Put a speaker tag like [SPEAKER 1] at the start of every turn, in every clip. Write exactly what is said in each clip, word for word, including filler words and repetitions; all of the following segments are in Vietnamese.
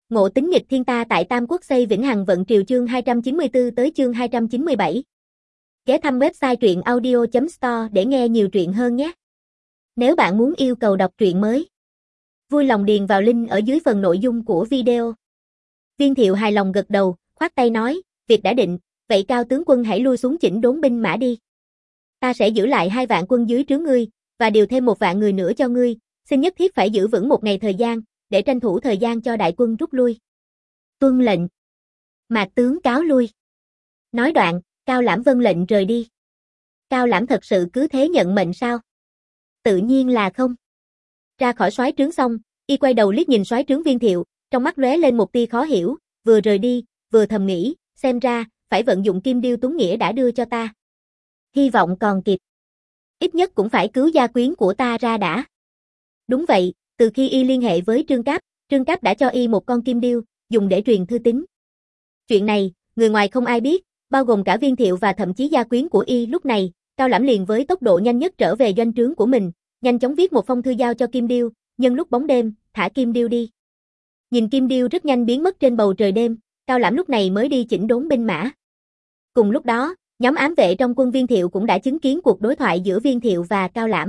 [SPEAKER 1] Ngộ tính nghịch thiên ta tại Tam Quốc xây vĩnh hằng vận triều chương hai trăm chín mươi tư tới chương hai trăm chín mươi bảy. Ghé thăm website truyện audio chấm store để nghe nhiều truyện hơn nhé. Nếu bạn muốn yêu cầu đọc truyện mới, vui lòng điền vào link ở dưới phần nội dung của video. Viên Thiệu hài lòng gật đầu, khoát tay nói, việc đã định, vậy Cao tướng quân hãy lui xuống chỉnh đốn binh mã đi. Ta sẽ giữ lại hai vạn quân dưới trướng ngươi, và điều thêm một vạn người nữa cho ngươi, xin nhất thiết phải giữ vững một ngày thời gian, để tranh thủ thời gian cho đại quân rút lui. Tuân lệnh. Mạc tướng cáo lui. Nói đoạn, Cao Lãm vâng lệnh rời đi. Cao Lãm thật sự cứ thế nhận mệnh sao? Tự nhiên là không. Ra khỏi soái trướng xong, y quay đầu liếc nhìn soái trướng Viên Thiệu, trong mắt lóe lên một tia khó hiểu, vừa rời đi, vừa thầm nghĩ, xem ra, phải vận dụng kim điêu Tuấn Nghĩa đã đưa cho ta. Hy vọng còn kịp. Ít nhất cũng phải cứu gia quyến của ta ra đã. Đúng vậy, từ khi y liên hệ với Trương Cáp, Trương Cáp đã cho y một con kim điêu, dùng để truyền thư tín. Chuyện này, người ngoài không ai biết, bao gồm cả Viên Thiệu và thậm chí gia quyến của y. Lúc này, Cao Lãm liền với tốc độ nhanh nhất trở về doanh trướng của mình, nhanh chóng viết một phong thư giao cho Kim Điêu, nhân lúc bóng đêm, thả Kim Điêu đi. Nhìn Kim Điêu rất nhanh biến mất trên bầu trời đêm, Cao Lãm lúc này mới đi chỉnh đốn binh mã. Cùng lúc đó, nhóm ám vệ trong quân Viên Thiệu cũng đã chứng kiến cuộc đối thoại giữa Viên Thiệu và Cao Lãm.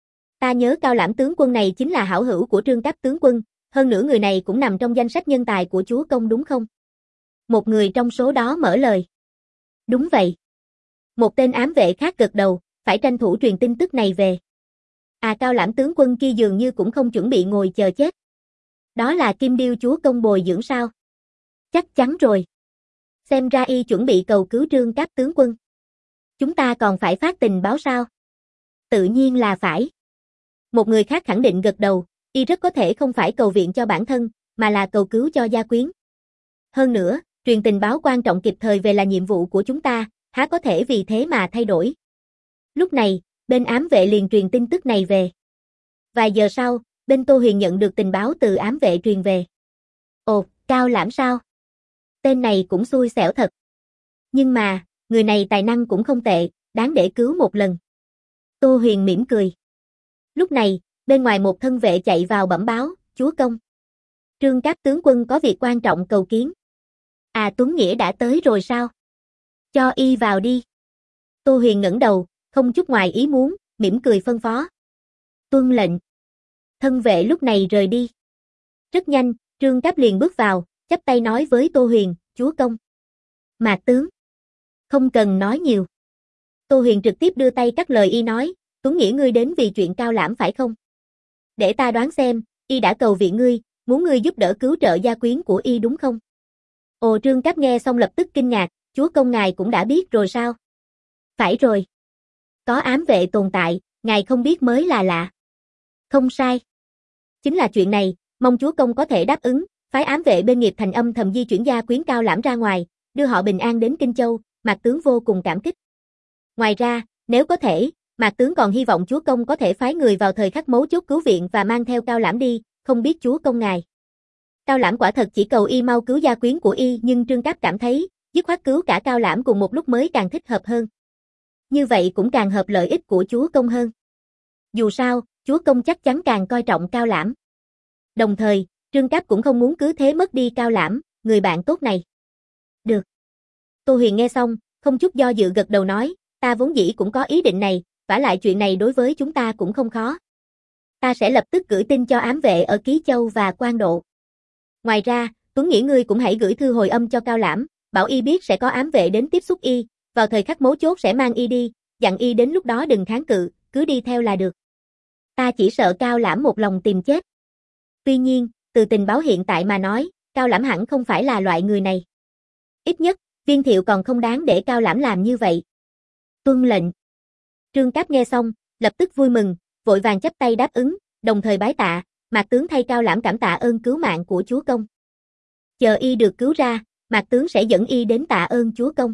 [SPEAKER 1] Ta nhớ Cao Lãm tướng quân này chính là hảo hữu của Trương Cáp tướng quân, hơn nữa người này cũng nằm trong danh sách nhân tài của chúa công đúng không? Một người trong số đó mở lời. Đúng vậy. Một tên ám vệ khác gật đầu, phải tranh thủ truyền tin tức này về. À, Cao Lãm tướng quân kia dường như cũng không chuẩn bị ngồi chờ chết. Đó là Kim Điêu chúa công bồi dưỡng sao? Chắc chắn rồi. Xem ra y chuẩn bị cầu cứu Trương Cáp tướng quân. Chúng ta còn phải phát tình báo sao? Tự nhiên là phải. Một người khác khẳng định gật đầu, y rất có thể không phải cầu viện cho bản thân, mà là cầu cứu cho gia quyến. Hơn nữa, truyền tình báo quan trọng kịp thời về là nhiệm vụ của chúng ta, há có thể vì thế mà thay đổi. Lúc này, bên ám vệ liền truyền tin tức này về. Vài giờ sau, bên Tô Huyền nhận được tình báo từ ám vệ truyền về. Ồ, Cao Lãm sao? Tên này cũng xui xẻo thật. Nhưng mà, người này tài năng cũng không tệ, đáng để cứu một lần. Tô Huyền mỉm cười. Lúc này, bên ngoài một thân vệ chạy vào bẩm báo, chúa công. Trương Cáp tướng quân có việc quan trọng cầu kiến. À, Tuấn Nghĩa đã tới rồi sao? Cho y vào đi. Tô Huyền ngẩng đầu, không chút ngoài ý muốn, mỉm cười phân phó. Tuân lệnh. Thân vệ lúc này rời đi. Rất nhanh, Trương Cáp liền bước vào, chắp tay nói với Tô Huyền, chúa công. Mạc tướng. Không cần nói nhiều. Tô Huyền trực tiếp đưa tay cắt lời y nói, Tuấn Nghĩa ngươi đến vì chuyện Cao Lãm phải không? Để ta đoán xem, y đã cầu viện ngươi, muốn ngươi giúp đỡ cứu trợ gia quyến của y đúng không? Ồ, Trương Cáp nghe xong lập tức kinh ngạc, chúa công ngài cũng đã biết rồi sao? Phải rồi. Có ám vệ tồn tại, ngài không biết mới là lạ. Không sai. Chính là chuyện này, mong chúa công có thể đáp ứng, phái ám vệ bên Nghiệp Thành âm thầm di chuyển gia quyến Cao Lãm ra ngoài, đưa họ bình an đến Kinh Châu, Mạc tướng vô cùng cảm kích. Ngoài ra, nếu có thể, Mạc tướng còn hy vọng chúa công có thể phái người vào thời khắc mấu chốt cứu viện và mang theo Cao Lãm đi, không biết chúa công ngài. Cao Lãm quả thật chỉ cầu y mau cứu gia quyến của y, nhưng Trương Cáp cảm thấy, dứt khoát cứu cả Cao Lãm cùng một lúc mới càng thích hợp hơn. Như vậy cũng càng hợp lợi ích của chúa công hơn. Dù sao, chúa công chắc chắn càng coi trọng Cao Lãm. Đồng thời, Trương Cáp cũng không muốn cứ thế mất đi Cao Lãm, người bạn tốt này. Được. Tô Huyền nghe xong, không chút do dự gật đầu nói, ta vốn dĩ cũng có ý định này, vả lại chuyện này đối với chúng ta cũng không khó. Ta sẽ lập tức gửi tin cho ám vệ ở Ký Châu và Quan Độ. Ngoài ra, Tuấn Nghĩa ngươi cũng hãy gửi thư hồi âm cho Cao Lãm, bảo y biết sẽ có ám vệ đến tiếp xúc y, vào thời khắc mấu chốt sẽ mang y đi, dặn y đến lúc đó đừng kháng cự, cứ đi theo là được. Ta chỉ sợ Cao Lãm một lòng tìm chết. Tuy nhiên, từ tình báo hiện tại mà nói, Cao Lãm hẳn không phải là loại người này. Ít nhất, Viên Thiệu còn không đáng để Cao Lãm làm như vậy. Tuân lệnh. Trương Cáp nghe xong, lập tức vui mừng, vội vàng chắp tay đáp ứng, đồng thời bái tạ, Mạc tướng thay Cao Lãm cảm tạ ơn cứu mạng của chúa công. Chờ y được cứu ra, Mạc tướng sẽ dẫn y đến tạ ơn chúa công.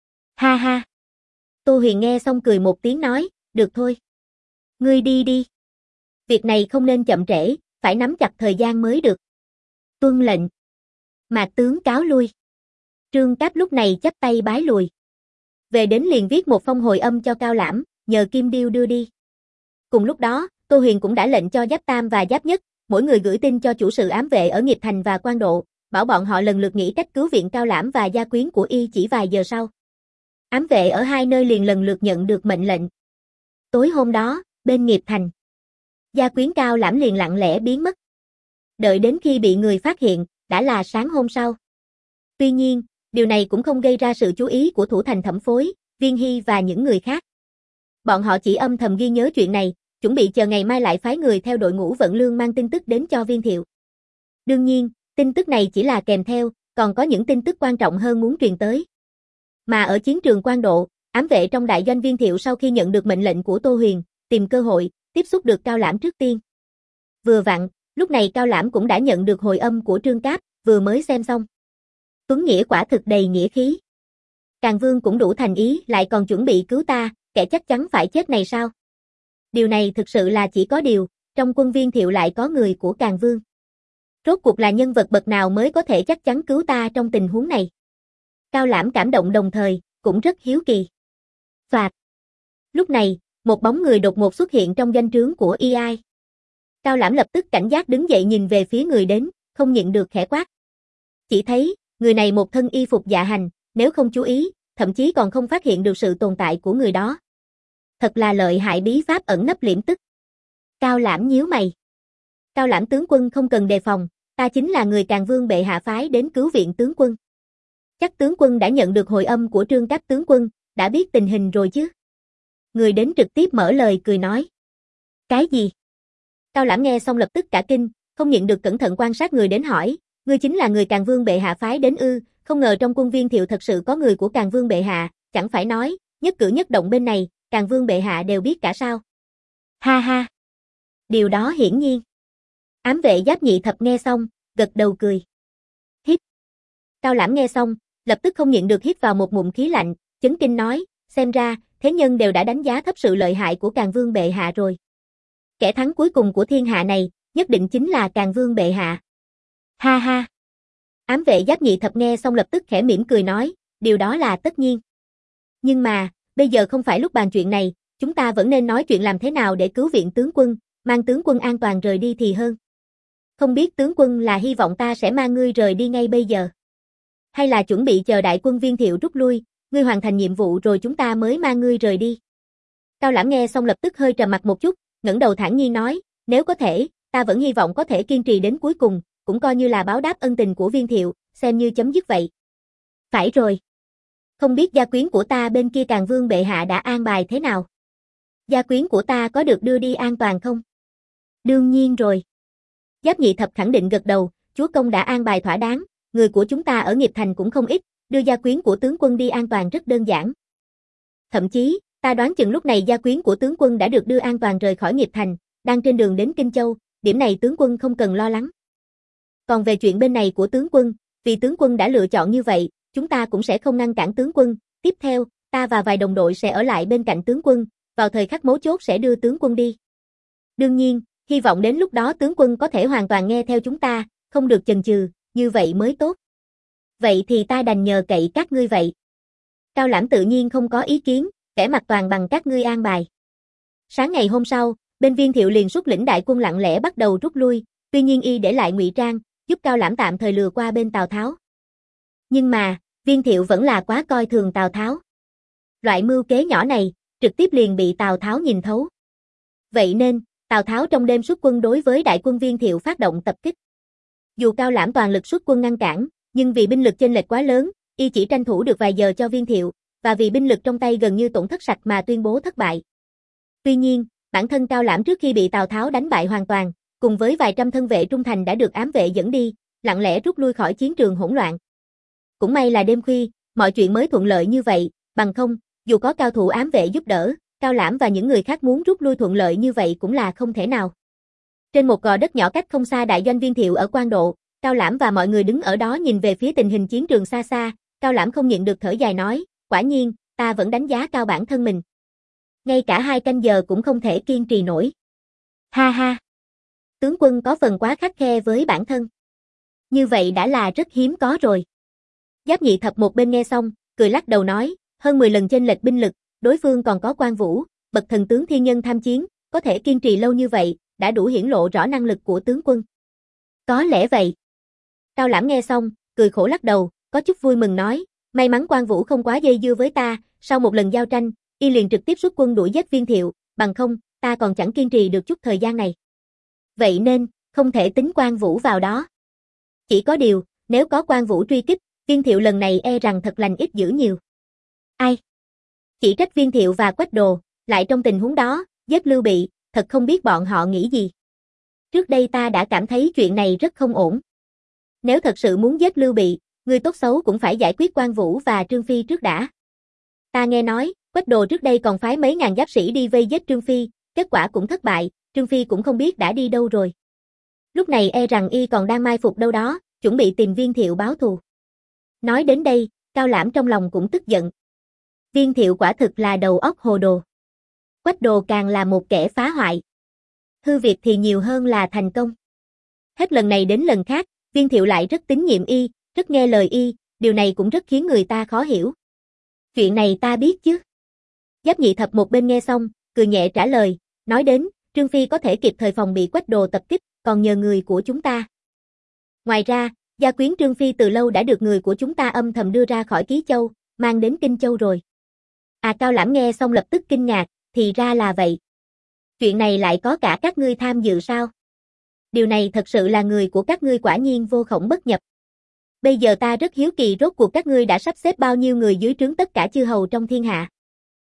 [SPEAKER 1] Ha ha. Tô Huyền nghe xong cười một tiếng nói, được thôi. Ngươi đi đi. Việc này không nên chậm trễ, phải nắm chặt thời gian mới được. Tuân lệnh. Mạc tướng cáo lui. Trương Cáp lúc này chắp tay bái lùi. Về đến liền viết một phong hồi âm cho Cao Lãm, nhờ Kim Điêu đưa đi. Cùng lúc đó, Tô Huyền cũng đã lệnh cho Giáp Tam và Giáp Nhất, mỗi người gửi tin cho chủ sự ám vệ ở Nghiệp Thành và Quan Độ, bảo bọn họ lần lượt nghĩ cách cứu viện Cao Lãm và gia quyến của y chỉ vài giờ sau. Ám vệ ở hai nơi liền lần lượt nhận được mệnh lệnh. Tối hôm đó, bên Nghiệp Thành, gia quyến Cao Lãm liền lặng lẽ biến mất. Đợi đến khi bị người phát hiện, đã là sáng hôm sau. Tuy nhiên, điều này cũng không gây ra sự chú ý của thủ thành Thẩm Phối, Viên Hy và những người khác. Bọn họ chỉ âm thầm ghi nhớ chuyện này, chuẩn bị chờ ngày mai lại phái người theo đội ngũ vận lương mang tin tức đến cho Viên Thiệu. Đương nhiên, tin tức này chỉ là kèm theo, còn có những tin tức quan trọng hơn muốn truyền tới. Mà ở chiến trường Quan Độ, ám vệ trong đại doanh Viên Thiệu sau khi nhận được mệnh lệnh của Tô Huyền, tìm cơ hội, tiếp xúc được Cao Lãm trước tiên. Vừa vặn, lúc này Cao Lãm cũng đã nhận được hồi âm của Trương Cáp, vừa mới xem xong. Tuấn Nghĩa quả thực đầy nghĩa khí. Càn Vương cũng đủ thành ý lại còn chuẩn bị cứu ta, kẻ chắc chắn phải chết này sao? Điều này thực sự là chỉ có điều, trong quân Viên Thiệu lại có người của Càn Vương. Rốt cuộc là nhân vật bậc nào mới có thể chắc chắn cứu ta trong tình huống này? Cao Lãm cảm động đồng thời, cũng rất hiếu kỳ. Phạt. Lúc này, một bóng người đột ngột xuất hiện trong doanh trướng của y ai. Cao Lãm lập tức cảnh giác đứng dậy nhìn về phía người đến, không nhịn được khẽ quát. Chỉ thấy, người này một thân y phục dạ hành, nếu không chú ý, thậm chí còn không phát hiện được sự tồn tại của người đó. Thật là lợi hại bí pháp ẩn nấp liễm tức. Cao Lãm nhíu mày. Cao Lãm tướng quân không cần đề phòng, ta chính là người Càn Vương bệ hạ phái đến cứu viện tướng quân. Chắc tướng quân đã nhận được hồi âm của Trương Cáp tướng quân, đã biết tình hình rồi chứ? Người đến trực tiếp mở lời cười nói. Cái gì? Cao Lãm nghe xong lập tức cả kinh, không nhịn được cẩn thận quan sát người đến hỏi, ngươi chính là người Càn Vương bệ hạ phái đến ư? Không ngờ trong quân Viên Thiệu thật sự có người của Càn Vương bệ hạ, chẳng phải nói, nhất cử nhất động bên này, Càn Vương bệ hạ đều biết cả sao? Ha ha. Điều đó hiển nhiên. Ám vệ Giáp Nhị Thập nghe xong, gật đầu cười. Hít. Cao Lãm nghe xong, lập tức không nhịn được hít vào một ngụm khí lạnh, chấn kinh nói, xem ra, thế nhân đều đã đánh giá thấp sự lợi hại của Càn Vương bệ hạ rồi. Kẻ thắng cuối cùng của thiên hạ này, nhất định chính là Càn Vương bệ hạ. Ha ha. Ám vệ Giáp Nhị Thập nghe xong lập tức khẽ mỉm cười nói, điều đó là tất nhiên. Nhưng mà, bây giờ không phải lúc bàn chuyện này, chúng ta vẫn nên nói chuyện làm thế nào để cứu viện tướng quân, mang tướng quân an toàn rời đi thì hơn. Không biết tướng quân là hy vọng ta sẽ mang ngươi rời đi ngay bây giờ, hay là chuẩn bị chờ đại quân Viên Thiệu rút lui, ngươi hoàn thành nhiệm vụ rồi chúng ta mới mang ngươi rời đi. Cao Lãm nghe xong lập tức hơi trầm mặt một chút, ngẩng đầu thản nhiên nói, nếu có thể, ta vẫn hy vọng có thể kiên trì đến cuối cùng, cũng coi như là báo đáp ân tình của Viên Thiệu, xem như chấm dứt vậy. Phải rồi. Không biết gia quyến của ta bên kia Càn Vương bệ hạ đã an bài thế nào? Gia quyến của ta có được đưa đi an toàn không? Đương nhiên rồi. Giáp Nhị Thập khẳng định gật đầu, chúa công đã an bài thỏa đáng, người của chúng ta ở Nghiệp Thành cũng không ít, đưa gia quyến của tướng quân đi an toàn rất đơn giản. Thậm chí, ta đoán chừng lúc này gia quyến của tướng quân đã được đưa an toàn rời khỏi Nghiệp Thành, đang trên đường đến Kinh Châu, điểm này tướng quân không cần lo lắng. Còn về chuyện bên này của tướng quân, vì tướng quân đã lựa chọn như vậy, chúng ta cũng sẽ không ngăn cản tướng quân, tiếp theo, ta và vài đồng đội sẽ ở lại bên cạnh tướng quân, vào thời khắc mấu chốt sẽ đưa tướng quân đi. Đương nhiên, hy vọng đến lúc đó tướng quân có thể hoàn toàn nghe theo chúng ta, không được chần chừ, như vậy mới tốt. Vậy thì ta đành nhờ cậy các ngươi vậy. Cao Lãm tự nhiên không có ý kiến, kẻ mặt toàn bằng các ngươi an bài. Sáng ngày hôm sau, bên Viên Thiệu liền xuất lĩnh đại quân lặng lẽ bắt đầu rút lui, tuy nhiên y để lại ngụy trang, giúp Cao Lãm tạm thời lừa qua bên Tào Tháo. Nhưng mà, Viên Thiệu vẫn là quá coi thường Tào Tháo. Loại mưu kế nhỏ này, trực tiếp liền bị Tào Tháo nhìn thấu. Vậy nên, Tào Tháo trong đêm xuất quân đối với đại quân Viên Thiệu phát động tập kích. Dù Cao Lãm toàn lực xuất quân ngăn cản, nhưng vì binh lực chênh lệch quá lớn, y chỉ tranh thủ được vài giờ cho Viên Thiệu, và vì binh lực trong tay gần như tổn thất sạch mà tuyên bố thất bại. Tuy nhiên, bản thân Cao Lãm trước khi bị Tào Tháo đánh bại hoàn toàn, cùng với vài trăm thân vệ trung thành đã được ám vệ dẫn đi, lặng lẽ rút lui khỏi chiến trường hỗn loạn. Cũng may là đêm khuya, mọi chuyện mới thuận lợi như vậy, bằng không, dù có cao thủ ám vệ giúp đỡ, Cao Lãm và những người khác muốn rút lui thuận lợi như vậy cũng là không thể nào. Trên một gò đất nhỏ cách không xa đại doanh Viên Thiệu ở Quan Độ, Cao Lãm và mọi người đứng ở đó nhìn về phía tình hình chiến trường xa xa, Cao Lãm không nhịn được thở dài nói, quả nhiên, ta vẫn đánh giá cao bản thân mình. Ngay cả hai canh giờ cũng không thể kiên trì nổi. Ha ha! Tướng quân có phần quá khắt khe với bản thân. Như vậy đã là rất hiếm có rồi. Giáp Nhị Thập một bên nghe xong, cười lắc đầu nói, hơn mười lần chênh lệch binh lực, đối phương còn có Quan Vũ, bậc thần tướng thiên nhân tham chiến, có thể kiên trì lâu như vậy, đã đủ hiển lộ rõ năng lực của tướng quân. Có lẽ vậy. Cao Lãm nghe xong, cười khổ lắc đầu, có chút vui mừng nói, may mắn Quan Vũ không quá dây dưa với ta, sau một lần giao tranh, y liền trực tiếp xuất quân đuổi giết Viên Thiệu, bằng không, ta còn chẳng kiên trì được chút thời gian này. Vậy nên, không thể tính Quan Vũ vào đó. Chỉ có điều, nếu có Quan Vũ truy kích, Viên Thiệu lần này e rằng thật lành ít dữ nhiều. Ai? Chỉ trách Viên Thiệu và Quách Đồ, lại trong tình huống đó, giết Lưu Bị, thật không biết bọn họ nghĩ gì. Trước đây ta đã cảm thấy chuyện này rất không ổn. Nếu thật sự muốn giết Lưu Bị, người tốt xấu cũng phải giải quyết Quan Vũ và Trương Phi trước đã. Ta nghe nói, Quách Đồ trước đây còn phái mấy ngàn giáp sĩ đi vây giết Trương Phi, kết quả cũng thất bại, Trương Phi cũng không biết đã đi đâu rồi. Lúc này e rằng y còn đang mai phục đâu đó, chuẩn bị tìm Viên Thiệu báo thù. Nói đến đây, Cao Lãm trong lòng cũng tức giận. Viên Thiệu quả thực là đầu óc hồ đồ. Quách Đồ càng là một kẻ phá hoại. Hư việc thì nhiều hơn là thành công. Hết lần này đến lần khác, Viên Thiệu lại rất tín nhiệm y, rất nghe lời y, điều này cũng rất khiến người ta khó hiểu. Chuyện này ta biết chứ. Giáp Nhị Thập một bên nghe xong, cười nhẹ trả lời, nói đến, Trương Phi có thể kịp thời phòng bị Quách Đồ tập kích, còn nhờ người của chúng ta. Ngoài ra, gia quyến Trương Phi từ lâu đã được người của chúng ta âm thầm đưa ra khỏi Ký Châu, mang đến Kinh Châu rồi. À Cao Lãm nghe xong lập tức kinh ngạc, thì ra là vậy. Chuyện này lại có cả các ngươi tham dự sao? Điều này thật sự là người của các ngươi quả nhiên vô khổng bất nhập. Bây giờ ta rất hiếu kỳ rốt cuộc các ngươi đã sắp xếp bao nhiêu người dưới trướng tất cả chư hầu trong thiên hạ.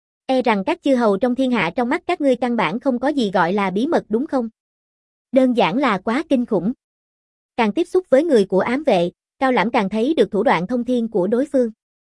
[SPEAKER 1] E rằng các chư hầu trong thiên hạ trong mắt các ngươi căn bản không có gì gọi là bí mật đúng không? Đơn giản là quá kinh khủng. Càng tiếp xúc với người của ám vệ, Cao Lãm càng thấy được thủ đoạn thông thiên của đối phương.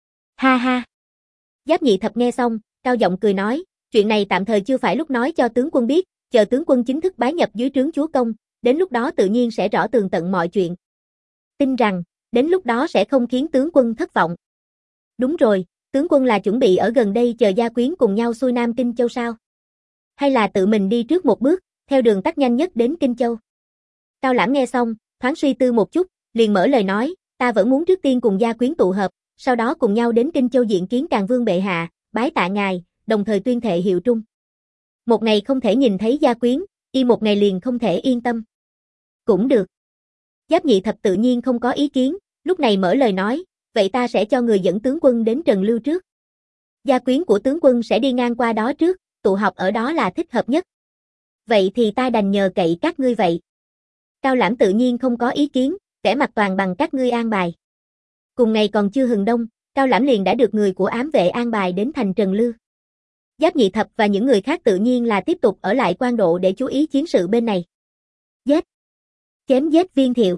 [SPEAKER 1] Ha ha. Giáp Nhị Thập nghe xong, cao giọng cười nói, chuyện này tạm thời chưa phải lúc nói cho tướng quân biết, chờ tướng quân chính thức bái nhập dưới trướng chúa công, đến lúc đó tự nhiên sẽ rõ tường tận mọi chuyện. Tin rằng, đến lúc đó sẽ không khiến tướng quân thất vọng. Đúng rồi, tướng quân là chuẩn bị ở gần đây chờ gia quyến cùng nhau xuôi Nam Kinh Châu sao? Hay là tự mình đi trước một bước, theo đường tắt nhanh nhất đến Kinh Châu? Cao Lãm nghe xong, thoáng suy tư một chút, liền mở lời nói, ta vẫn muốn trước tiên cùng gia quyến tụ hợp, sau đó cùng nhau đến Kinh Châu diện kiến Càn Vương bệ hạ, bái tạ ngài, đồng thời tuyên thệ hiệu trung. Một ngày không thể nhìn thấy gia quyến, y một ngày liền không thể yên tâm. Cũng được. Giáp Nhị Thập tự nhiên không có ý kiến, lúc này mở lời nói, vậy ta sẽ cho người dẫn tướng quân đến Trần Lưu trước. Gia quyến của tướng quân sẽ đi ngang qua đó trước, tụ họp ở đó là thích hợp nhất. Vậy thì ta đành nhờ cậy các ngươi vậy. Cao Lãm tự nhiên không có ý kiến, vẻ mặt toàn bằng các ngươi an bài. Cùng ngày còn chưa hừng đông, Cao Lãm liền đã được người của ám vệ an bài đến thành Trần Lưu. Giáp Nhị Thập và những người khác tự nhiên là tiếp tục ở lại Quan Độ để chú ý chiến sự bên này. Giết! Chém giết Viên Thiệu!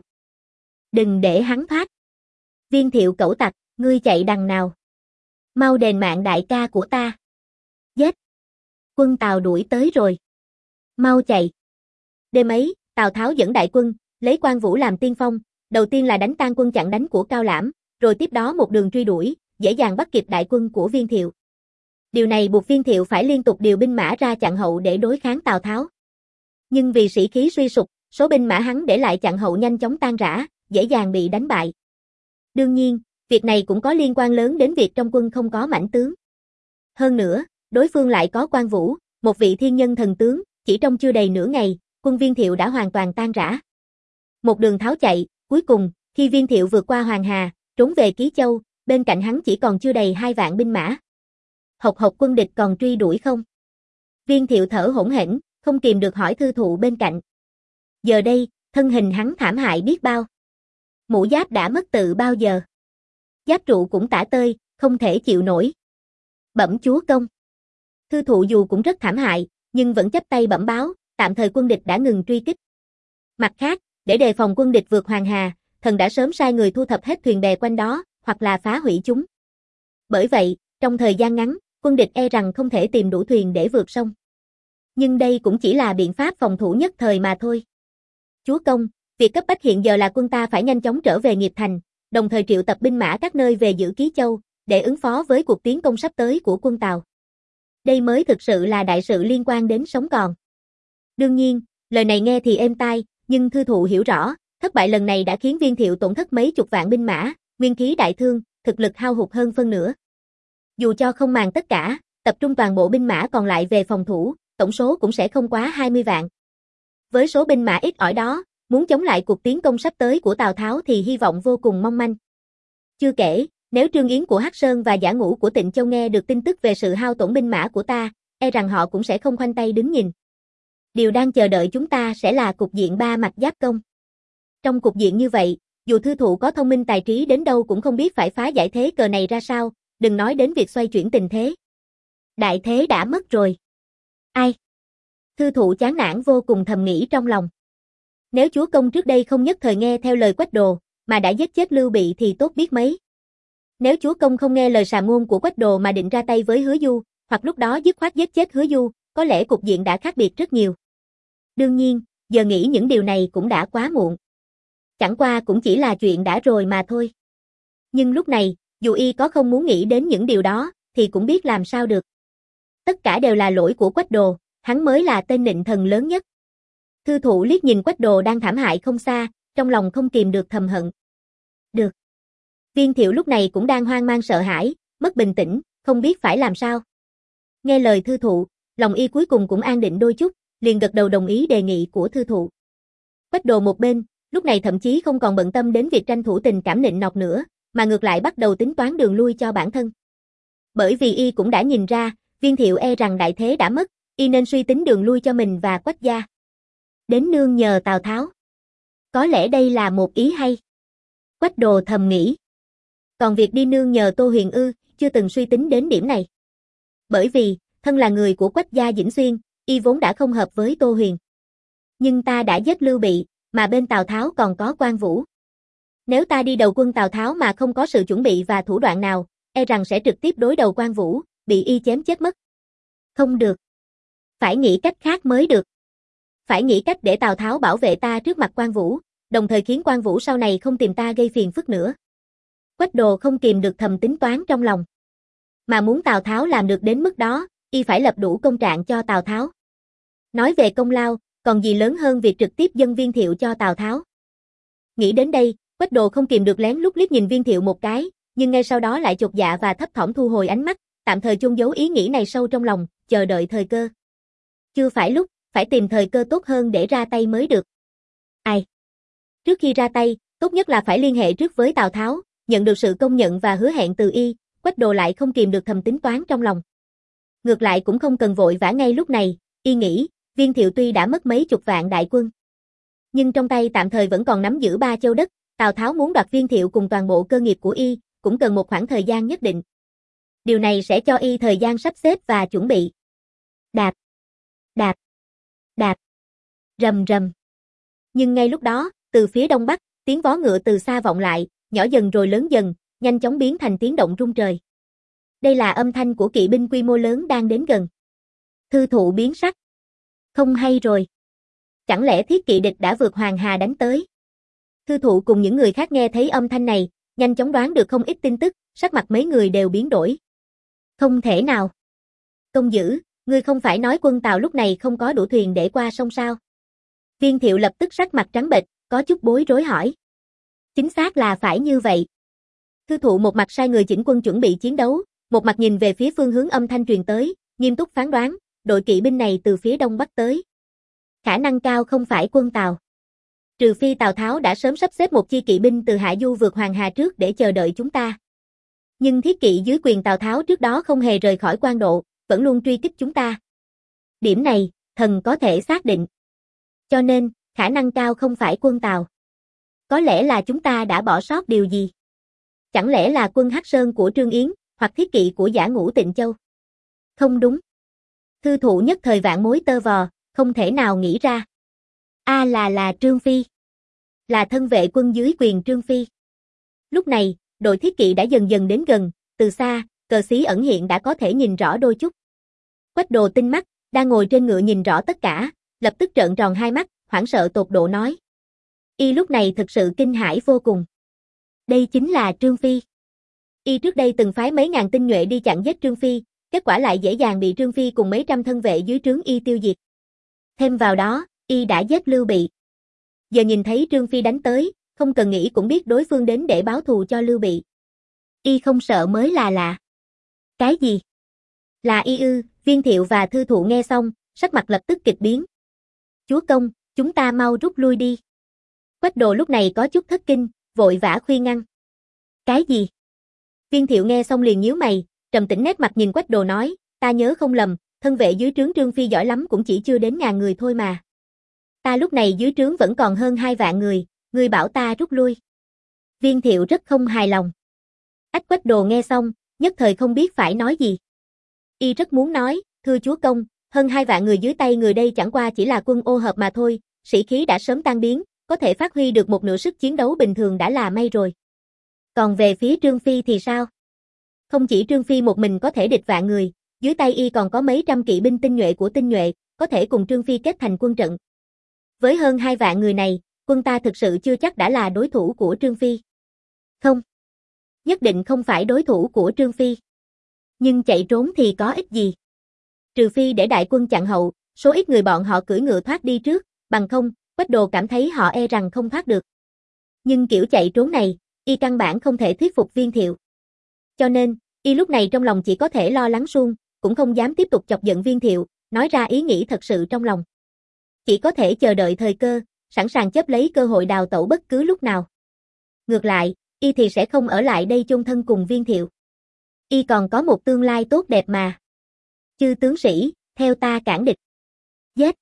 [SPEAKER 1] Đừng để hắn thoát! Viên Thiệu cẩu tặc, ngươi chạy đằng nào? Mau đền mạng đại ca của ta! Giết! Quân Tào đuổi tới rồi! Mau chạy! Đêm ấy, Tào Tháo dẫn đại quân, lấy Quan Vũ làm tiên phong, đầu tiên là đánh tan quân chặn đánh của Cao Lãm, rồi tiếp đó một đường truy đuổi, dễ dàng bắt kịp đại quân của Viên Thiệu. Điều này buộc Viên Thiệu phải liên tục điều binh mã ra chặn hậu để đối kháng Tào Tháo. Nhưng vì sĩ khí suy sụp, số binh mã hắn để lại chặn hậu nhanh chóng tan rã, dễ dàng bị đánh bại. Đương nhiên, việc này cũng có liên quan lớn đến việc trong quân không có mãnh tướng. Hơn nữa, đối phương lại có Quan Vũ, một vị thiên nhân thần tướng, chỉ trong chưa đầy nửa ngày, quân Viên Thiệu đã hoàn toàn tan rã. Một đường tháo chạy, cuối cùng, khi Viên Thiệu vượt qua Hoàng Hà, trốn về Ký Châu, bên cạnh hắn chỉ còn chưa đầy hai vạn binh mã. Hộc hộc quân địch còn truy đuổi không? Viên Thiệu thở hổn hển, không kìm được hỏi thư thụ bên cạnh. Giờ đây, thân hình hắn thảm hại biết bao. Mũ giáp đã mất từ bao giờ. Giáp trụ cũng tả tơi, không thể chịu nổi. Bẩm chúa công. Thư thụ dù cũng rất thảm hại, nhưng vẫn chấp tay bẩm báo, tạm thời quân địch đã ngừng truy kích. Mặt khác, để đề phòng quân địch vượt Hoàng Hà, thần đã sớm sai người thu thập hết thuyền bè quanh đó, hoặc là phá hủy chúng. Bởi vậy, trong thời gian ngắn, quân địch e rằng không thể tìm đủ thuyền để vượt sông. Nhưng đây cũng chỉ là biện pháp phòng thủ nhất thời mà thôi. Chúa công, việc cấp bách hiện giờ là quân ta phải nhanh chóng trở về Nghiệp Thành, đồng thời triệu tập binh mã các nơi về giữ Ký Châu, để ứng phó với cuộc tiến công sắp tới của quân Tào. Đây mới thực sự là đại sự liên quan đến sống còn. Đương nhiên, lời này nghe thì êm tai, nhưng thư thụ hiểu rõ, thất bại lần này đã khiến Viên Thiệu tổn thất mấy chục vạn binh mã, nguyên khí đại thương, thực lực hao hụt hơn phân nửa. Dù cho không màng tất cả, tập trung toàn bộ binh mã còn lại về phòng thủ, tổng số cũng sẽ không quá hai mươi vạn. Với số binh mã ít ỏi đó, Muốn chống lại cuộc tiến công sắp tới của Tào Tháo thì hy vọng vô cùng mong manh. Chưa kể, nếu Trương Yến của Hắc Sơn và Giả Ngũ của Tịnh Châu nghe được tin tức về sự hao tổn binh mã của ta, e rằng họ cũng sẽ không khoanh tay đứng nhìn. Điều đang chờ đợi chúng ta sẽ là cục diện ba mặt giáp công. Trong cục diện như vậy, dù thư thụ có thông minh tài trí đến đâu cũng không biết phải phá giải thế cờ này ra sao, đừng nói đến việc xoay chuyển tình thế. Đại thế đã mất rồi. Ai? Thư thụ chán nản vô cùng thầm nghĩ trong lòng. Nếu chúa công trước đây không nhất thời nghe theo lời Quách Đồ, mà đã giết chết Lưu Bị thì tốt biết mấy. Nếu chúa công không nghe lời sàm ngôn của Quách Đồ mà định ra tay với Hứa Du, hoặc lúc đó dứt khoát giết chết Hứa Du, có lẽ cục diện đã khác biệt rất nhiều. Đương nhiên, giờ nghĩ những điều này cũng đã quá muộn. Chẳng qua cũng chỉ là chuyện đã rồi mà thôi. Nhưng lúc này, dù y có không muốn nghĩ đến những điều đó, thì cũng biết làm sao được. Tất cả đều là lỗi của Quách Đồ, hắn mới là tên nịnh thần lớn nhất. Thư thụ liếc nhìn Quách Đồ đang thảm hại không xa, trong lòng không kìm được thầm hận. Được. Viên Thiệu lúc này cũng đang hoang mang sợ hãi, mất bình tĩnh, không biết phải làm sao. Nghe lời thư thụ, lòng y cuối cùng cũng an định đôi chút, liền gật đầu đồng ý đề nghị của thư thụ. Quách Đồ một bên, lúc này thậm chí không còn bận tâm đến việc tranh thủ tình cảm nịnh nọt nữa, mà ngược lại bắt đầu tính toán đường lui cho bản thân. Bởi vì y cũng đã nhìn ra, Viên Thiệu e rằng đại thế đã mất, y nên suy tính đường lui cho mình và Quách gia. Đến nương nhờ Tào Tháo. Có lẽ đây là một ý hay. Quách Đồ thầm nghĩ. Còn việc đi nương nhờ Tô Huyền ư, chưa từng suy tính đến điểm này. Bởi vì, thân là người của Quách gia Vĩnh Xuyên, y vốn đã không hợp với Tô Huyền. Nhưng ta đã giết Lưu Bị, mà bên Tào Tháo còn có Quan Vũ. Nếu ta đi đầu quân Tào Tháo mà không có sự chuẩn bị và thủ đoạn nào, e rằng sẽ trực tiếp đối đầu Quan Vũ, bị y chém chết mất. Không được. Phải nghĩ cách khác mới được. Phải nghĩ cách để Tào Tháo bảo vệ ta trước mặt Quan Vũ, đồng thời khiến Quan Vũ sau này không tìm ta gây phiền phức nữa. Quách Đồ không kìm được thầm tính toán trong lòng. Mà muốn Tào Tháo làm được đến mức đó, y phải lập đủ công trạng cho Tào Tháo. Nói về công lao, còn gì lớn hơn việc trực tiếp dâng Viên Thiệu cho Tào Tháo. Nghĩ đến đây, Quách Đồ không kìm được lén lút liếc nhìn Viên Thiệu một cái, nhưng ngay sau đó lại chột dạ và thấp thỏm thu hồi ánh mắt, tạm thời chôn giấu ý nghĩ này sâu trong lòng, chờ đợi thời cơ. Chưa phải lúc, phải tìm thời cơ tốt hơn để ra tay mới được. Ai? Trước khi ra tay, tốt nhất là phải liên hệ trước với Tào Tháo, nhận được sự công nhận và hứa hẹn từ y, Quách Đồ lại không kìm được thầm tính toán trong lòng. Ngược lại cũng không cần vội vã ngay lúc này, y nghĩ, Viên Thiệu tuy đã mất mấy chục vạn đại quân, nhưng trong tay tạm thời vẫn còn nắm giữ ba châu đất, Tào Tháo muốn đoạt Viên Thiệu cùng toàn bộ cơ nghiệp của y, cũng cần một khoảng thời gian nhất định. Điều này sẽ cho y thời gian sắp xếp và chuẩn bị. Đạp, đạp, đạp, rầm rầm. Nhưng ngay lúc đó, từ phía đông bắc, tiếng vó ngựa từ xa vọng lại, nhỏ dần rồi lớn dần, nhanh chóng biến thành tiếng động rung trời. Đây là âm thanh của kỵ binh quy mô lớn đang đến gần. Thư thụ biến sắc. Không hay rồi. Chẳng lẽ thiết kỵ địch đã vượt Hoàng Hà đánh tới? Thư thụ cùng những người khác nghe thấy âm thanh này, nhanh chóng đoán được không ít tin tức, sắc mặt mấy người đều biến đổi. Không thể nào. Công tử, ngươi không phải nói quân Tào lúc này không có đủ thuyền để qua sông sao? Viên Thiệu lập tức sắc mặt trắng bệch, có chút bối rối hỏi. Chính xác là phải như vậy. Thư thụ một mặt sai người chỉnh quân chuẩn bị chiến đấu, một mặt nhìn về phía phương hướng âm thanh truyền tới, nghiêm túc phán đoán, đội kỵ binh này từ phía đông bắc tới. Khả năng cao không phải quân Tào. Trừ phi Tào Tháo đã sớm sắp xếp một chi kỵ binh từ Hạ Du vượt Hoàng Hà trước để chờ đợi chúng ta. Nhưng thiết kỵ dưới quyền Tào Tháo trước đó không hề rời khỏi Quan Độ, vẫn luôn truy kích chúng ta. Điểm này, thần có thể xác định. Cho nên, khả năng cao không phải quân Tào. Có lẽ là chúng ta đã bỏ sót điều gì? Chẳng lẽ là quân Hắc Sơn của Trương Yến, hoặc thiết kỵ của Giả Ngũ Tịnh Châu? Không đúng. Thư thụ nhất thời vạn mối tơ vò, không thể nào nghĩ ra. A à là là Trương Phi. Là thân vệ quân dưới quyền Trương Phi. Lúc này, đội thiết kỵ đã dần dần đến gần, từ xa, cờ xí ẩn hiện đã có thể nhìn rõ đôi chút. Quách Đồ tinh mắt, đang ngồi trên ngựa nhìn rõ tất cả, lập tức trợn tròn hai mắt, hoảng sợ tột độ nói. Y lúc này thực sự kinh hãi vô cùng. Đây chính là Trương Phi. Y trước đây từng phái mấy ngàn tinh nhuệ đi chặn giết Trương Phi, kết quả lại dễ dàng bị Trương Phi cùng mấy trăm thân vệ dưới trướng y tiêu diệt. Thêm vào đó, y đã giết Lưu Bị. Giờ nhìn thấy Trương Phi đánh tới, không cần nghĩ cũng biết đối phương đến để báo thù cho Lưu Bị. Y không sợ mới là lạ. Cái gì? Là y ư? Viên Thiệu và Thư thụ nghe xong, sắc mặt lập tức kịch biến. Chúa công, chúng ta mau rút lui đi. Quách Đồ lúc này có chút thất kinh, vội vã khuyên ngăn. Cái gì? Viên Thiệu nghe xong liền nhíu mày, trầm tĩnh nét mặt nhìn Quách Đồ nói, ta nhớ không lầm, thân vệ dưới trướng Trương Phi giỏi lắm cũng chỉ chưa đến ngàn người thôi mà. Ta lúc này dưới trướng vẫn còn hơn hai vạn người, ngươi bảo ta rút lui. Viên Thiệu rất không hài lòng. Ách Quách Đồ nghe xong, nhất thời không biết phải nói gì. Y rất muốn nói, thưa chúa công, hơn hai vạn người dưới tay người đây chẳng qua chỉ là quân ô hợp mà thôi, sĩ khí đã sớm tan biến, có thể phát huy được một nửa sức chiến đấu bình thường đã là may rồi. Còn về phía Trương Phi thì sao? Không chỉ Trương Phi một mình có thể địch vạn người, dưới tay y còn có mấy trăm kỵ binh tinh nhuệ của tinh nhuệ, có thể cùng Trương Phi kết thành quân trận. Với hơn hai vạn người này, quân ta thực sự chưa chắc đã là đối thủ của Trương Phi. Không. Nhất định không phải đối thủ của Trương Phi. Nhưng chạy trốn thì có ích gì? Trừ phi để đại quân chặn hậu, số ít người bọn họ cưỡi ngựa thoát đi trước, bằng không, Quách Đồ cảm thấy họ e rằng không thoát được. Nhưng kiểu chạy trốn này, y căn bản không thể thuyết phục Viên Thiệu. Cho nên, y lúc này trong lòng chỉ có thể lo lắng suông, cũng không dám tiếp tục chọc giận Viên Thiệu, nói ra ý nghĩ thật sự trong lòng. Chỉ có thể chờ đợi thời cơ, sẵn sàng chấp lấy cơ hội đào tẩu bất cứ lúc nào. Ngược lại, y thì sẽ không ở lại đây chung thân cùng Viên Thiệu. Y còn có một tương lai tốt đẹp mà. Chư tướng sĩ, theo ta cản địch. Giết.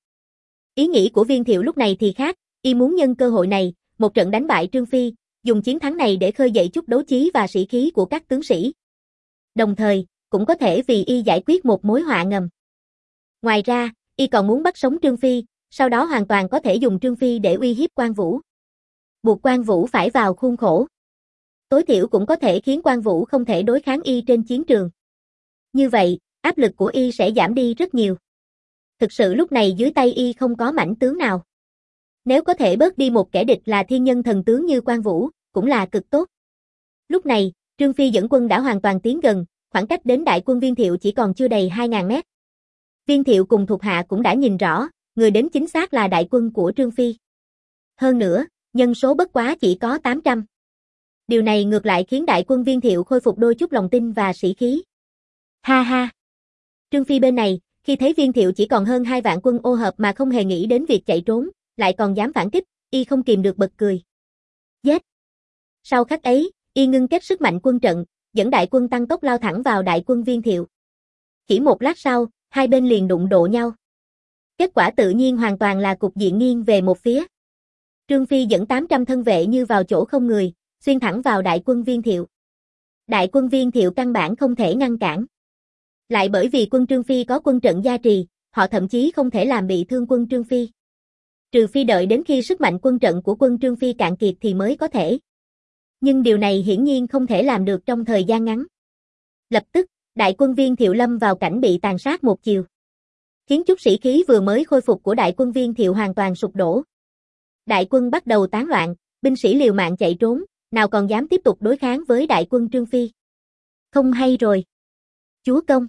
[SPEAKER 1] Ý nghĩ của Viên Thiệu lúc này thì khác, y muốn nhân cơ hội này, một trận đánh bại Trương Phi, dùng chiến thắng này để khơi dậy chút đấu trí và sĩ khí của các tướng sĩ. Đồng thời, cũng có thể vì y giải quyết một mối họa ngầm. Ngoài ra, y còn muốn bắt sống Trương Phi, sau đó hoàn toàn có thể dùng Trương Phi để uy hiếp Quan Vũ. Buộc Quan Vũ phải vào khuôn khổ. Tối thiểu cũng có thể khiến Quan Vũ không thể đối kháng y trên chiến trường. Như vậy, áp lực của y sẽ giảm đi rất nhiều. Thực sự lúc này dưới tay y không có mãnh tướng nào. Nếu có thể bớt đi một kẻ địch là thiên nhân thần tướng như Quan Vũ, cũng là cực tốt. Lúc này, Trương Phi dẫn quân đã hoàn toàn tiến gần, khoảng cách đến đại quân Viên Thiệu chỉ còn chưa đầy hai nghìn mét. Viên Thiệu cùng thuộc hạ cũng đã nhìn rõ, người đến chính xác là đại quân của Trương Phi. Hơn nữa, nhân số bất quá chỉ có tám trăm. Điều này ngược lại khiến đại quân Viên Thiệu khôi phục đôi chút lòng tin và sĩ khí. Ha ha! Trương Phi bên này, khi thấy Viên Thiệu chỉ còn hơn hai vạn quân ô hợp mà không hề nghĩ đến việc chạy trốn, lại còn dám phản kích, y không kìm được bật cười. Giết! Sau khắc ấy, y ngưng kết sức mạnh quân trận, dẫn đại quân tăng tốc lao thẳng vào đại quân Viên Thiệu. Chỉ một lát sau, hai bên liền đụng độ nhau. Kết quả tự nhiên hoàn toàn là cục diện nghiêng về một phía. Trương Phi dẫn tám trăm thân vệ như vào chỗ không người, xuyên thẳng vào đại quân Viên Thiệu. Đại quân Viên Thiệu căn bản không thể ngăn cản. Lại bởi vì quân Trương Phi có quân trận gia trì, họ thậm chí không thể làm bị thương quân Trương Phi. Trừ phi đợi đến khi sức mạnh quân trận của quân Trương Phi cạn kiệt thì mới có thể. Nhưng điều này hiển nhiên không thể làm được trong thời gian ngắn. Lập tức, đại quân Viên Thiệu lâm vào cảnh bị tàn sát một chiều. Khiến chút sĩ khí vừa mới khôi phục của đại quân Viên Thiệu hoàn toàn sụp đổ. Đại quân bắt đầu tán loạn, binh sĩ liều mạng chạy trốn, nào còn dám tiếp tục đối kháng với đại quân Trương Phi. Không hay rồi. Chúa công.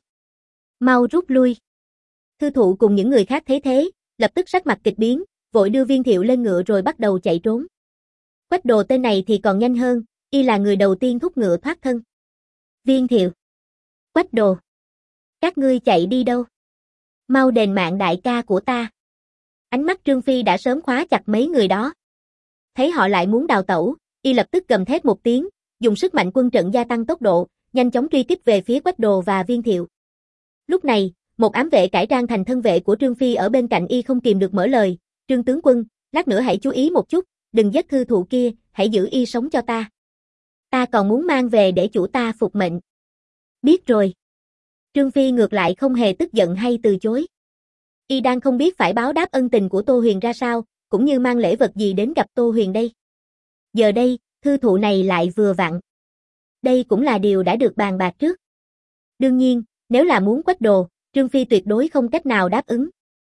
[SPEAKER 1] Mau rút lui. Thư thụ cùng những người khác thấy thế, lập tức sắc mặt kịch biến, vội đưa Viên Thiệu lên ngựa rồi bắt đầu chạy trốn. Quách Đồ tên này thì còn nhanh hơn, y là người đầu tiên thúc ngựa thoát thân. Viên Thiệu. Quách Đồ. Các ngươi chạy đi đâu? Mau đền mạng đại ca của ta. Ánh mắt Trương Phi đã sớm khóa chặt mấy người đó. Thấy họ lại muốn đào tẩu, y lập tức gầm thét một tiếng, dùng sức mạnh quân trận gia tăng tốc độ, nhanh chóng truy kích về phía Quách Đồ và Viên Thiệu. Lúc này, một ám vệ cải trang thành thân vệ của Trương Phi ở bên cạnh y không kìm được mở lời, Trương tướng quân, lát nữa hãy chú ý một chút, đừng giết thư thụ kia, hãy giữ y sống cho ta. Ta còn muốn mang về để chủ ta phục mệnh. Biết rồi. Trương Phi ngược lại không hề tức giận hay từ chối. Y đang không biết phải báo đáp ân tình của Tô Huyền ra sao, cũng như mang lễ vật gì đến gặp Tô Huyền đây. Giờ đây, thư thụ này lại vừa vặn. Đây cũng là điều đã được bàn bạc trước. Đương nhiên, nếu là muốn Quách Đồ, Trương Phi tuyệt đối không cách nào đáp ứng.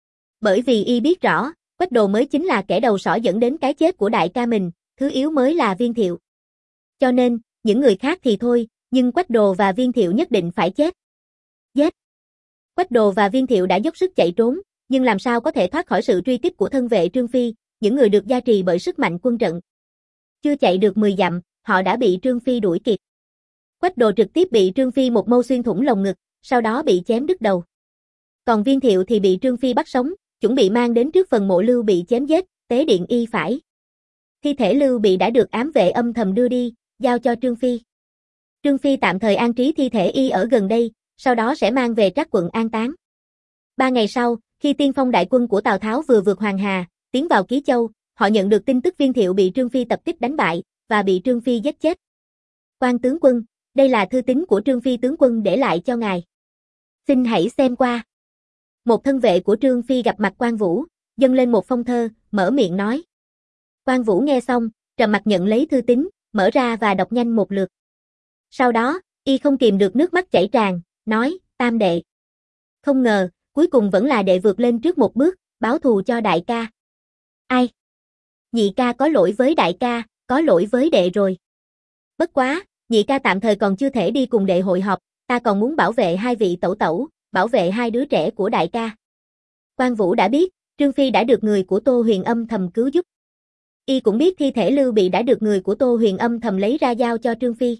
[SPEAKER 1] Bởi vì y biết rõ, Quách Đồ mới chính là kẻ đầu sỏ dẫn đến cái chết của đại ca mình, thứ yếu mới là Viên Thiệu. Cho nên, những người khác thì thôi, nhưng Quách Đồ và Viên Thiệu nhất định phải chết. Giết! Quách Đồ và Viên Thiệu đã dốc sức chạy trốn, nhưng làm sao có thể thoát khỏi sự truy kích của thân vệ Trương Phi, những người được gia trì bởi sức mạnh quân trận. Chưa chạy được mười dặm, họ đã bị Trương Phi đuổi kịp. Quách Đồ trực tiếp bị Trương Phi một mâu xuyên thủng lồng ngực, sau đó bị chém đứt đầu. Còn Viên Thiệu thì bị Trương Phi bắt sống, chuẩn bị mang đến trước phần mộ Lưu bị chém giết, tế điện y phải. Thi thể Lưu Bị đã được ám vệ âm thầm đưa đi, giao cho Trương Phi. Trương Phi tạm thời an trí thi thể y ở gần đây, sau đó sẽ mang về Trắc quận an táng. Ba ngày sau, khi tiên phong đại quân của Tào Tháo vừa vượt Hoàng Hà, tiến vào Ký Châu, họ nhận được tin tức Viên Thiệu bị Trương Phi tập kích đánh bại, và bị Trương Phi giết chết. Quan tướng quân, đây là thư tín của Trương Phi tướng quân để lại cho ngài. Xin hãy xem qua. Một thân vệ của Trương Phi gặp mặt Quan Vũ, dâng lên một phong thơ, mở miệng nói. Quan Vũ nghe xong, trầm mặt nhận lấy thư tín, mở ra và đọc nhanh một lượt. Sau đó, y không kìm được nước mắt chảy tràn, nói, tam đệ. Không ngờ, cuối cùng vẫn là đệ vượt lên trước một bước, báo thù cho đại ca. Ai? Nhị ca có lỗi với đại ca, có lỗi với đệ rồi. Bất quá, nhị ca tạm thời còn chưa thể đi cùng đệ hội họp, ta còn muốn bảo vệ hai vị tẩu tẩu, bảo vệ hai đứa trẻ của đại ca. Quan Vũ đã biết, Trương Phi đã được người của Tô Huyền âm thầm cứu giúp. Y cũng biết thi thể Lưu Bị đã được người của Tô Huyền âm thầm lấy ra giao cho Trương Phi.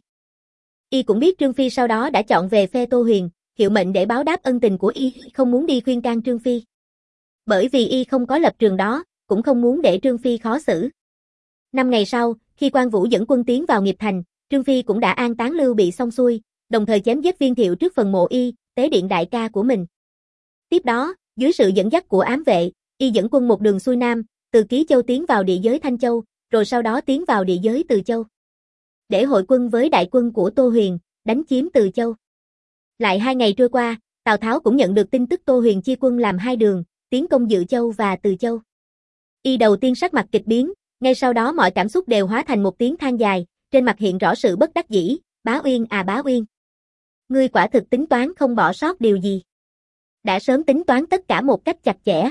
[SPEAKER 1] Y cũng biết Trương Phi sau đó đã chọn về phe Tô Huyền, hiệu mệnh để báo đáp ân tình của Y, không muốn đi khuyên can Trương Phi. Bởi vì Y không có lập trường đó, cũng không muốn để Trương Phi khó xử. Năm ngày sau, khi Quan Vũ dẫn quân tiến vào Nghiệp Thành, Trương Phi cũng đã an táng Lưu Bị xong xuôi, đồng thời chém giết Viên Thiệu trước phần mộ Y, tế điện đại ca của mình. Tiếp đó, dưới sự dẫn dắt của ám vệ, Y dẫn quân một đường xuôi nam, từ Ký Châu tiến vào địa giới Thanh Châu, rồi sau đó tiến vào địa giới Từ Châu, để hội quân với đại quân của Tô Huyền, đánh chiếm Từ Châu. Lại hai ngày trôi qua, Tào Tháo cũng nhận được tin tức Tô Huyền chia quân làm hai đường, tiến công Dự Châu và Từ Châu. Y đầu tiên sắc mặt kịch biến, ngay sau đó mọi cảm xúc đều hóa thành một tiếng than dài, trên mặt hiện rõ sự bất đắc dĩ, Bá Uyên à Bá Uyên. Ngươi quả thực tính toán không bỏ sót điều gì. Đã sớm tính toán tất cả một cách chặt chẽ.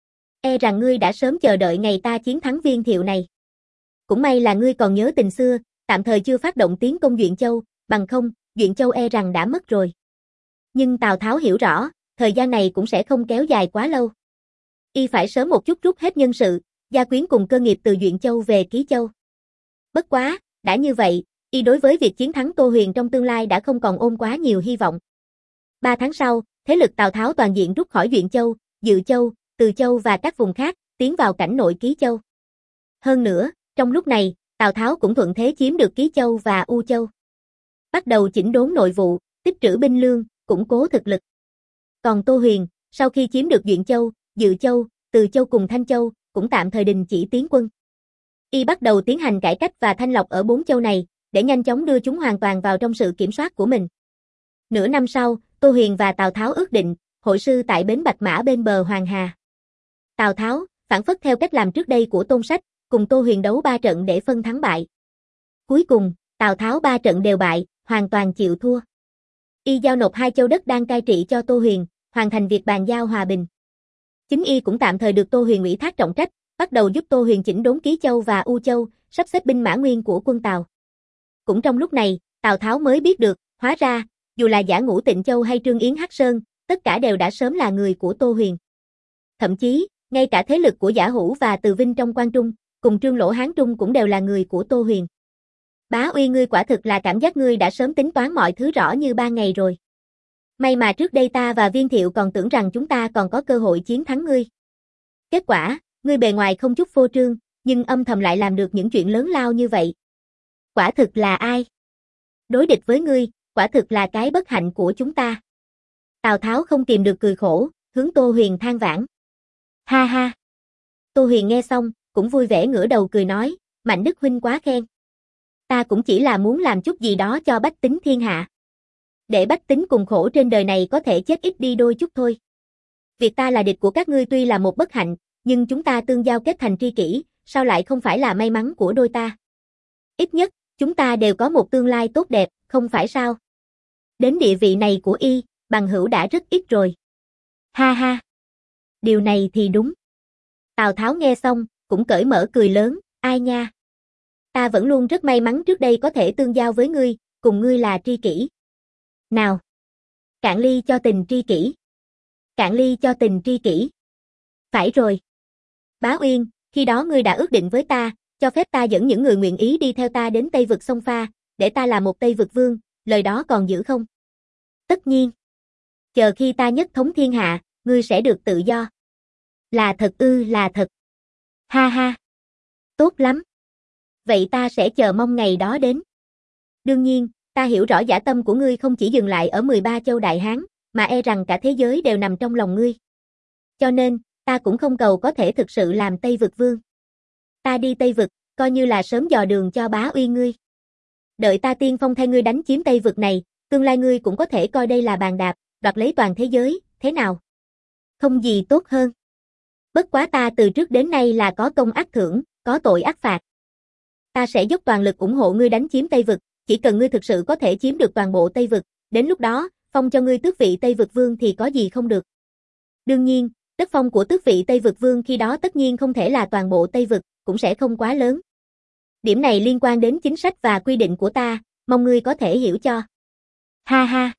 [SPEAKER 1] E rằng ngươi đã sớm chờ đợi ngày ta chiến thắng Viên Thiệu này. Cũng may là ngươi còn nhớ tình xưa, tạm thời chưa phát động tiến công Duyện Châu, bằng không, Duyện Châu e rằng đã mất rồi. Nhưng Tào Tháo hiểu rõ, thời gian này cũng sẽ không kéo dài quá lâu. Y phải sớm một chút rút hết nhân sự, gia quyến cùng cơ nghiệp từ Duyện Châu về Ký Châu. Bất quá, đã như vậy, Y đối với việc chiến thắng Tô Huyền trong tương lai đã không còn ôm quá nhiều hy vọng. Ba tháng sau, thế lực Tào Tháo toàn diện rút khỏi Duyện Châu, Dự Châu, Từ Châu và các vùng khác, tiến vào cảnh nội Ký Châu. Hơn nữa, trong lúc này, Tào Tháo cũng thuận thế chiếm được Ký Châu và U Châu. Bắt đầu chỉnh đốn nội vụ, tích trữ binh lương, củng cố thực lực. Còn Tô Huyền, sau khi chiếm được Duyện Châu, Dự Châu, Từ Châu cùng Thanh Châu, cũng tạm thời đình chỉ tiến quân. Y bắt đầu tiến hành cải cách và thanh lọc ở bốn châu này, để nhanh chóng đưa chúng hoàn toàn vào trong sự kiểm soát của mình. Nửa năm sau, Tô Huyền và Tào Tháo ước định, hội sư tại bến Bạch Mã bên bờ Hoàng Hà. Tào Tháo, phản phất theo cách làm trước đây của Tôn Sách, cùng Tô Huyền đấu ba trận để phân thắng bại. Cuối cùng, Tào Tháo ba trận đều bại, hoàn toàn chịu thua. Y giao nộp hai châu đất đang cai trị cho Tô Huyền, hoàn thành việc bàn giao hòa bình. Chính Y cũng tạm thời được Tô Huyền ủy thác trọng trách, bắt đầu giúp Tô Huyền chỉnh đốn Ký Châu và U Châu, sắp xếp binh mã nguyên của quân Tào. Cũng trong lúc này, Tào Tháo mới biết được, hóa ra, dù là Giả Ngũ Tịnh Châu hay Trương Yến Hắc Sơn, tất cả đều đã sớm là người của Tô Huyền. Thậm chí, ngay cả thế lực của Giả Hữu và Từ Vinh trong Quan Trung, cùng Trương Lỗ Hán Trung cũng đều là người của Tô Huyền. Bá Uy, ngươi quả thực là cảm giác ngươi đã sớm tính toán mọi thứ rõ như ban ngày rồi. May mà trước đây ta và Viên Thiệu còn tưởng rằng chúng ta còn có cơ hội chiến thắng ngươi. Kết quả, ngươi bề ngoài không chút phô trương, nhưng âm thầm lại làm được những chuyện lớn lao như vậy. Quả thực là ai? Đối địch với ngươi, quả thực là cái bất hạnh của chúng ta. Tào Tháo không kìm được cười khổ, hướng Tô Huyền than vãn. Ha ha. Tô Huyền nghe xong, cũng vui vẻ ngửa đầu cười nói, Mạnh Đức huynh quá khen. Ta cũng chỉ là muốn làm chút gì đó cho bách tính thiên hạ. Để bách tính cùng khổ trên đời này có thể chết ít đi đôi chút thôi. Việc ta là địch của các ngươi tuy là một bất hạnh, nhưng chúng ta tương giao kết thành tri kỷ, sao lại không phải là may mắn của đôi ta? Ít nhất, chúng ta đều có một tương lai tốt đẹp, không phải sao? Đến địa vị này của Y, bằng hữu đã rất ít rồi. Ha ha. Điều này thì đúng. Tào Tháo nghe xong, cũng cởi mở cười lớn, ai nha. Ta vẫn luôn rất may mắn trước đây có thể tương giao với ngươi, cùng ngươi là tri kỷ. Nào. Cạn ly cho tình tri kỷ. Cạn ly cho tình tri kỷ. Phải rồi. Bá Uyên, khi đó ngươi đã ước định với ta, cho phép ta dẫn những người nguyện ý đi theo ta đến Tây vực sông Pha, để ta làm một Tây vực vương, lời đó còn giữ không? Tất nhiên. Chờ khi ta nhất thống thiên hạ, ngươi sẽ được tự do. Là thật ư, là thật. Ha ha. Tốt lắm. Vậy ta sẽ chờ mong ngày đó đến. Đương nhiên, ta hiểu rõ dã tâm của ngươi không chỉ dừng lại ở mười ba châu Đại Hán, mà e rằng cả thế giới đều nằm trong lòng ngươi. Cho nên, ta cũng không cầu có thể thực sự làm Tây Vực Vương. Ta đi Tây Vực, coi như là sớm dò đường cho bá uy ngươi. Đợi ta tiên phong thay ngươi đánh chiếm Tây Vực này, tương lai ngươi cũng có thể coi đây là bàn đạp, đoạt lấy toàn thế giới, thế nào? Không gì tốt hơn. Bất quá ta từ trước đến nay là có công ác thưởng, có tội ác phạt. Ta sẽ dốc toàn lực ủng hộ ngươi đánh chiếm Tây Vực, chỉ cần ngươi thực sự có thể chiếm được toàn bộ Tây Vực, đến lúc đó, phong cho ngươi tước vị Tây Vực Vương thì có gì không được. Đương nhiên, đất phong của tước vị Tây Vực Vương khi đó tất nhiên không thể là toàn bộ Tây Vực, cũng sẽ không quá lớn. Điểm này liên quan đến chính sách và quy định của ta, mong ngươi có thể hiểu cho. Ha ha.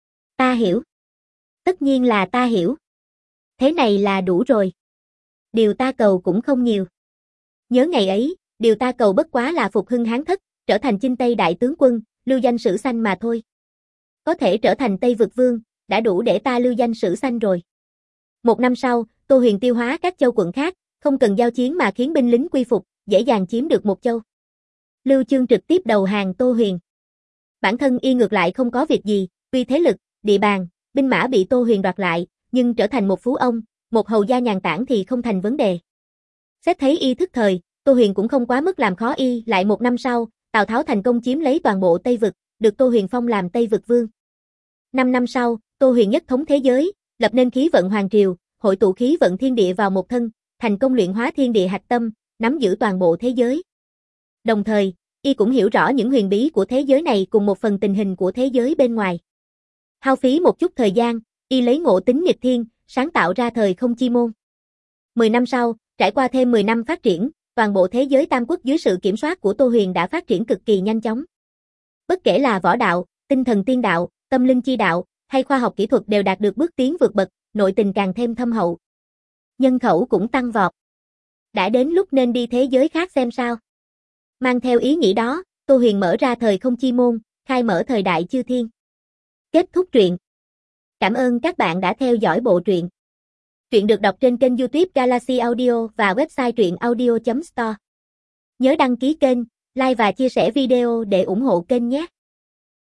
[SPEAKER 1] Ta hiểu. Tất nhiên là ta hiểu. Thế này là đủ rồi. Điều ta cầu cũng không nhiều. Nhớ ngày ấy, điều ta cầu bất quá là phục hưng Hán Thất, trở thành chinh Tây đại tướng quân, lưu danh sử xanh mà thôi. Có thể trở thành Tây Vực Vương, đã đủ để ta lưu danh sử xanh rồi. Một năm sau, Tô Huyền tiêu hóa các châu quận khác, không cần giao chiến mà khiến binh lính quy phục, dễ dàng chiếm được một châu. Lưu Chương trực tiếp đầu hàng Tô Huyền. Bản thân y ngược lại không có việc gì, vì thế lực, địa bàn, binh mã bị Tô Huyền đoạt lại, nhưng trở thành một phú ông, một hầu gia nhàn tản thì không thành vấn đề. Xét thấy y thức thời, Tô Huyền cũng không quá mức làm khó y. Lại một năm sau, Tào Tháo thành công chiếm lấy toàn bộ Tây Vực, được Tô Huyền phong làm Tây Vực Vương. Năm năm sau, Tô Huyền nhất thống thế giới, lập nên khí vận hoàng triều, hội tụ khí vận thiên địa vào một thân, thành công luyện hóa thiên địa hạch tâm, nắm giữ toàn bộ thế giới. Đồng thời, y cũng hiểu rõ những huyền bí của thế giới này cùng một phần tình hình của thế giới bên ngoài. Hao phí một chút thời gian, y lấy ngộ tính nghịch thiên, sáng tạo ra thời không chi môn. Mười năm sau, trải qua thêm mười năm phát triển, toàn bộ thế giới tam quốc dưới sự kiểm soát của Tô Huyền đã phát triển cực kỳ nhanh chóng. Bất kể là võ đạo, tinh thần tiên đạo, tâm linh chi đạo, hay khoa học kỹ thuật đều đạt được bước tiến vượt bậc, nội tình càng thêm thâm hậu. Nhân khẩu cũng tăng vọt. Đã đến lúc nên đi thế giới khác xem sao. Mang theo ý nghĩ đó, Tô Huyền mở ra thời không chi môn, khai mở thời đại chư thiên. Kết thúc truyện. Cảm ơn các bạn đã theo dõi bộ truyện. Truyện được đọc trên kênh YouTube Galaxy Audio và website truyện audio chấm store. Nhớ đăng ký kênh, like và chia sẻ video để ủng hộ kênh nhé.